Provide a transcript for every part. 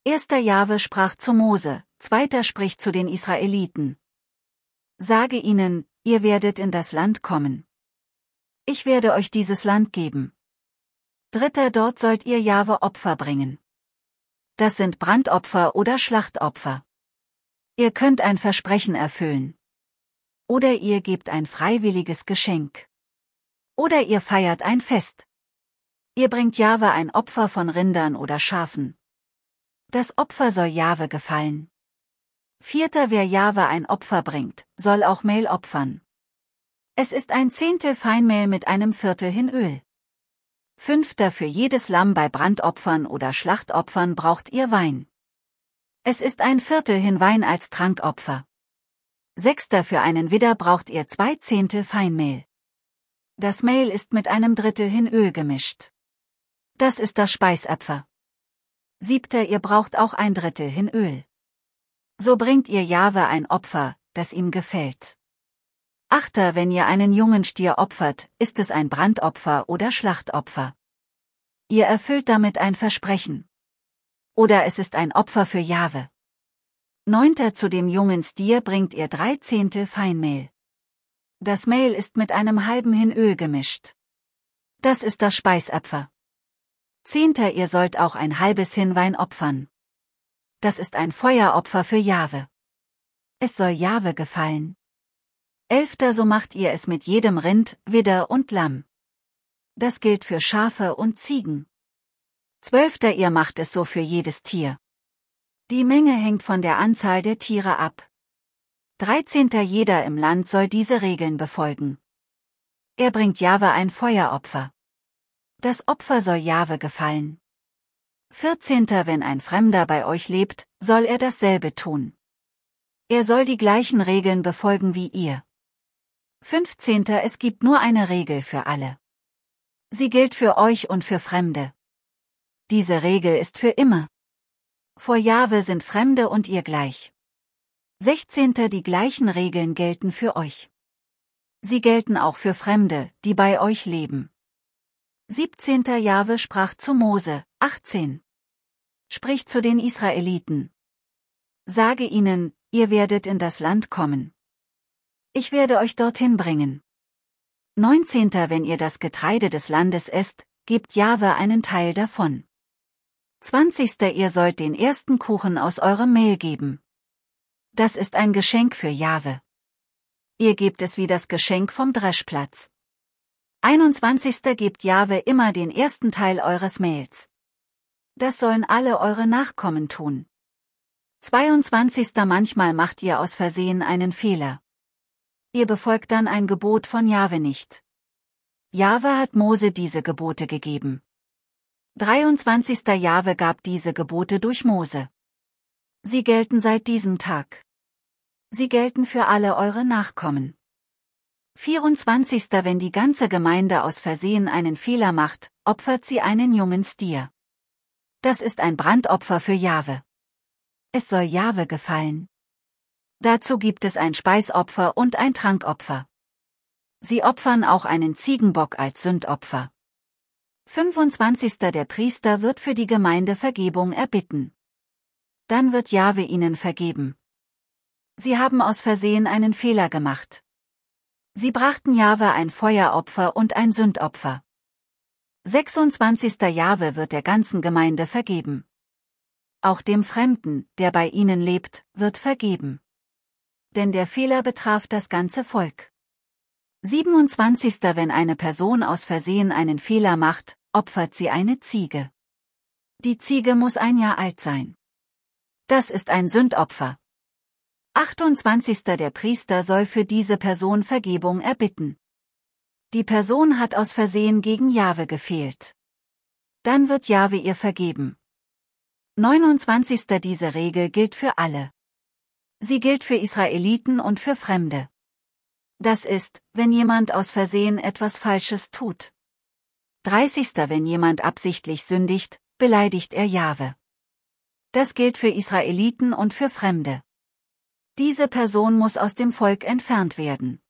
1. Jahwe sprach zu Mose, 2. spricht zu den Israeliten. Sage ihnen, ihr werdet in das Land kommen. Ich werde euch dieses Land geben. 3. Dort sollt ihr Jahwe Opfer bringen. Das sind Brandopfer oder Schlachtopfer. Ihr könnt ein Versprechen erfüllen. Oder ihr gebt ein freiwilliges Geschenk. Oder ihr feiert ein Fest. Ihr bringt Jahwe ein Opfer von Rindern oder Schafen. Das Opfer soll Jahwe gefallen. 4. Wer Jahwe ein Opfer bringt, soll auch Mehl opfern. Es ist ein Zehntel Feinmehl mit einem Viertel hin Öl. 5. Für jedes Lamm bei Brandopfern oder Schlachtopfern braucht ihr Wein. Es ist ein Viertel hin Wein als Trankopfer. 6. Für einen Widder braucht ihr 2 Zehntel Feinmehl. Das Mehl ist mit einem Drittel hin Öl gemischt. Das ist das Speisopfer. 7. Ihr braucht auch ein Drittel hin Öl. So bringt ihr Jahwe ein Opfer, das ihm gefällt. 8. Wenn ihr einen jungen Stier opfert, ist es ein Brandopfer oder Schlachtopfer. Ihr erfüllt damit ein Versprechen. Oder es ist ein Opfer für Jahwe. 9. Zu dem jungen Stier bringt ihr 3 Zehntel Feinmehl. Das Mehl ist mit einem halben hin Öl gemischt. Das ist das Speisopfer. 10. Ihr sollt auch ein halbes hin Wein opfern. Das ist ein Feueropfer für Jahwe. Es soll Jahwe gefallen. 11. So macht ihr es mit jedem Rind, Widder und Lamm. Das gilt für Schafe und Ziegen. 12. Ihr macht es so für jedes Tier. Die Menge hängt von der Anzahl der Tiere ab. 13. Jeder im Land soll diese Regeln befolgen. Er bringt Jahwe ein Feueropfer. Das Opfer soll Jahwe gefallen. 14. Wenn ein Fremder bei euch lebt, soll er dasselbe tun. Er soll die gleichen Regeln befolgen wie ihr. 15. Es gibt nur eine Regel für alle. Sie gilt für euch und für Fremde. Diese Regel ist für immer. Vor Jahwe sind Fremde und ihr gleich. 16. Die gleichen Regeln gelten für euch. Sie gelten auch für Fremde, die bei euch leben. 17. Jahwe sprach zu Mose, 18. Sprich zu den Israeliten. Sage ihnen, ihr werdet in das Land kommen. Ich werde euch dorthin bringen. 19. Wenn ihr das Getreide des Landes esst, gebt Jahwe einen Teil davon. 20. Ihr sollt den ersten Kuchen aus eurem Mehl geben. Das ist ein Geschenk für Jahwe. Ihr gebt es wie das Geschenk vom Dreschplatz. 21. Gebt Jahwe immer den ersten Teil eures Mehls. Das sollen alle eure Nachkommen tun. 22. Manchmal macht ihr aus Versehen einen Fehler. Ihr befolgt dann ein Gebot von Jahwe nicht. Jahwe hat Mose diese Gebote gegeben. 23. Jahwe gab diese Gebote durch Mose. Sie gelten seit diesem Tag. Sie gelten für alle eure Nachkommen. 24. Wenn die ganze Gemeinde aus Versehen einen Fehler macht, opfert sie einen jungen Stier. Das ist ein Brandopfer für Jahwe. Es soll Jahwe gefallen. Dazu gibt es ein Speisopfer und ein Trankopfer. Sie opfern auch einen Ziegenbock als Sündopfer. 25. Der Priester wird für die Gemeinde Vergebung erbitten. Dann wird Jahwe ihnen vergeben. Sie haben aus Versehen einen Fehler gemacht. Sie brachten Jahwe ein Feueropfer und ein Sündopfer. 26. Jahwe wird der ganzen Gemeinde vergeben. Auch dem Fremden, der bei ihnen lebt, wird vergeben. Denn der Fehler betraf das ganze Volk. 27. Wenn eine Person aus Versehen einen Fehler macht, opfert sie eine Ziege. Die Ziege muss ein Jahr alt sein. Das ist ein Sündopfer. 28. Der Priester soll für diese Person Vergebung erbitten. Die Person hat aus Versehen gegen Jahwe gefehlt. Dann wird Jahwe ihr vergeben. 29. Diese Regel gilt für alle. Sie gilt für Israeliten und für Fremde. Das ist, wenn jemand aus Versehen etwas Falsches tut. 30. Wenn jemand absichtlich sündigt, beleidigt er Jahwe. Das gilt für Israeliten und für Fremde. Diese Person muss aus dem Volk entfernt werden.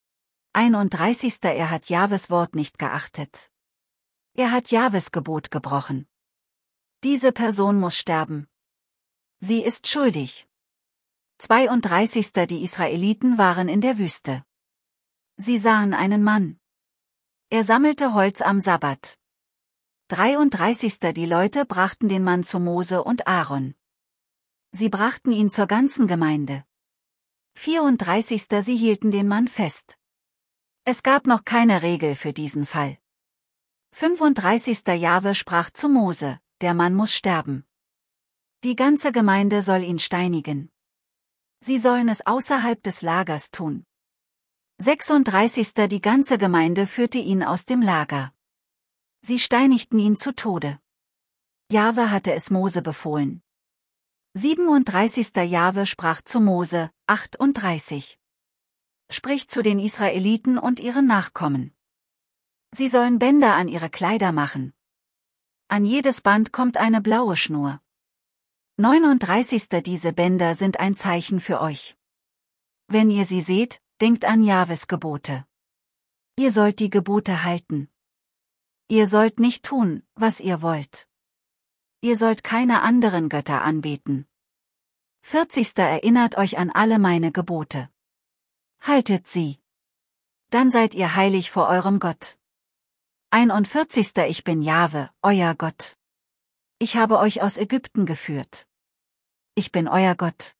31. Er hat Jahwes Wort nicht geachtet. Er hat Jahwes Gebot gebrochen. Diese Person muss sterben. Sie ist schuldig. 32. Die Israeliten waren in der Wüste. Sie sahen einen Mann. Er sammelte Holz am Sabbat. 33. Die Leute brachten den Mann zu Mose und Aaron. Sie brachten ihn zur ganzen Gemeinde. 34. Sie hielten den Mann fest. Es gab noch keine Regel für diesen Fall. 35. Jahwe sprach zu Mose, der Mann muss sterben. Die ganze Gemeinde soll ihn steinigen. Sie sollen es außerhalb des Lagers tun. 36. Die ganze Gemeinde führte ihn aus dem Lager. Sie steinigten ihn zu Tode. Jahwe hatte es Mose befohlen. 37. Jahwe sprach zu Mose, 38. Sprich zu den Israeliten und ihren Nachkommen. Sie sollen Bänder an ihre Kleider machen. An jedes Band kommt eine blaue Schnur. 39. Diese Bänder sind ein Zeichen für euch. Wenn ihr sie seht, denkt an Jahwes Gebote. Ihr sollt die Gebote halten. Ihr sollt nicht tun, was ihr wollt. Ihr sollt keine anderen Götter anbeten. 40. Erinnert euch an alle meine Gebote. Haltet sie. Dann seid ihr heilig vor eurem Gott. 41. Ich bin Jahwe, euer Gott. Ich habe euch aus Ägypten geführt. Ich bin euer Gott.